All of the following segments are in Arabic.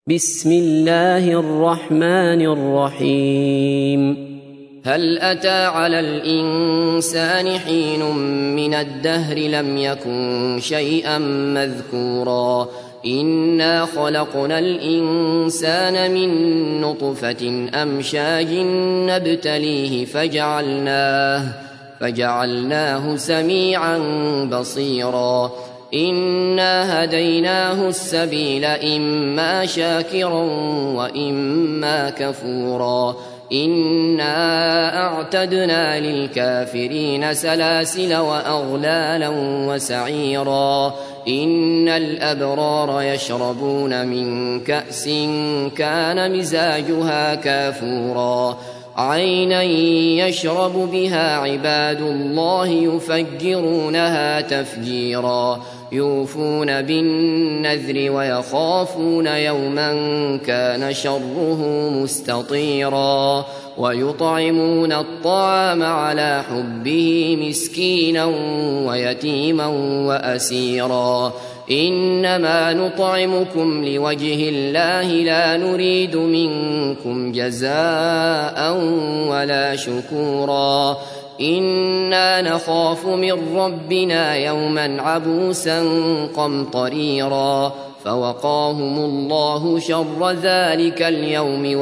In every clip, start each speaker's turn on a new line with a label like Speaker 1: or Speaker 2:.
Speaker 1: بسم الله الرحمن الرحيم.
Speaker 2: هل أتى على الإنسان حين من الدهر لم يكن شيئا مذكورا إنا خلقنا الإنسان من نطفة أمشاج نبتليه فجعلناه سميعا بصيرا إنا هديناه السبيل إما شاكرا وإما كفورا إنا أعتدنا للكافرين سلاسل وأغلالا وسعيرا إن الأبرار يشربون من كأس كان مزاجها كافورا عينا يشرب بها عباد الله يفجرونها تفجيرا يوفون بالنذر ويخافون يوما كان شره مستطيرا ويطعمون الطعام على حبه مسكينا ويتيما وأسيرا إنما نطعمكم لوجه الله لا نريد منكم جزاء ولا شكورا إنا نخاف من ربنا يوما عبوسا قمطريرا فوقاهم الله شر ذلك اليوم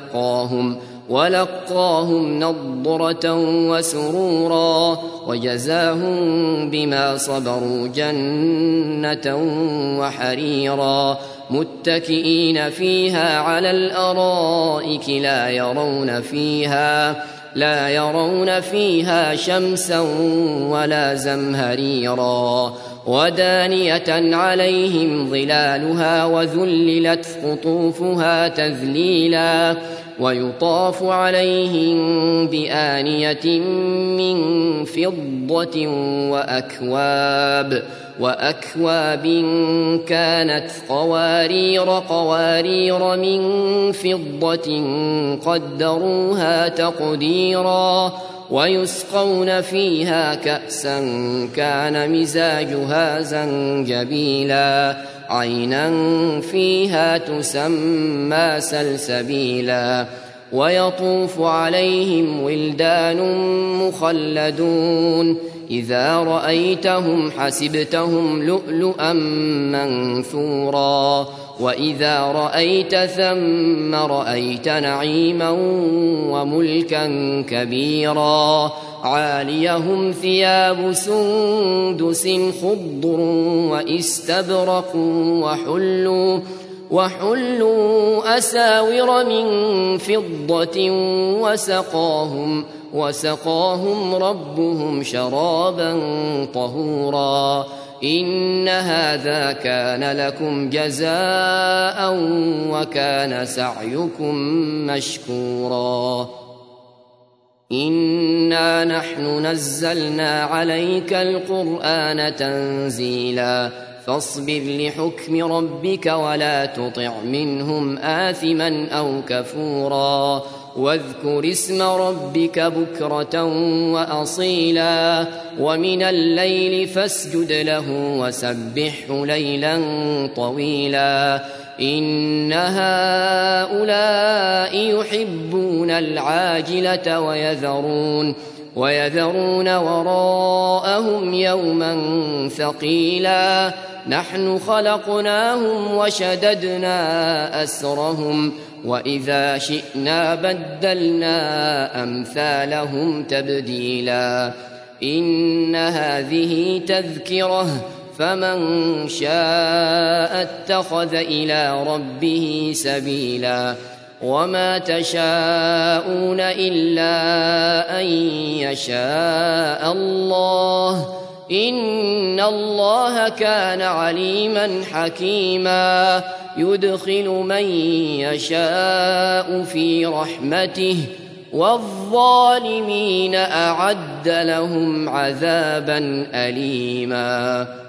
Speaker 2: ولقاهم نضرة وسرورا وجزاهم بما صبروا جنة وحريرا متكئين فيها على الأرائك لا يرون فيها شمسا ولا زمهريرا ودانية عليهم ظلالها وذللت قطوفها تذليلا ويطاف عليهم بآنية من فضة وأكواب كانت قوارير من فضة قدروها تقديرا ويسقون فيها كأسا كان مزاجها زنجبيلا عينا فيها تسمى سلسبيلا ويطوف عليهم ولدان مخلدون إذا رأيتهم حسبتهم لؤلؤا منثورا وإذا رأيت ثم رأيت نعيما وملكا كبيرا عاليهم ثياب سندس خضر واستبرق وحلوا أساور من فضة وسقاهم ربهم شرابا طهورا إن هذا كان لكم جزاء وكان سعيكم مشكورا إنا نحن نزلنا عليك القرآن تنزيلا فاصبر لحكم ربك ولا تطع منهم آثما أو كفورا واذكر اسم ربك بكرة وأصيلا ومن الليل فاسجد له وسبحه ليلا طويلا إن هؤلاء يحبون العاجلة ويذرون وراءهم يوما ثقيلا نحن خلقناهم وشددنا أسرهم وإذا شئنا بدلنا أمثالهم تبديلا إن هذه تذكرة فمن شاء اتخذ إلى ربه سبيلا وما تشاءون إلا أن يشاء الله إن الله كان عليما حكيما يدخل من يشاء في رحمته والظالمين أعد لهم عذابا أليما.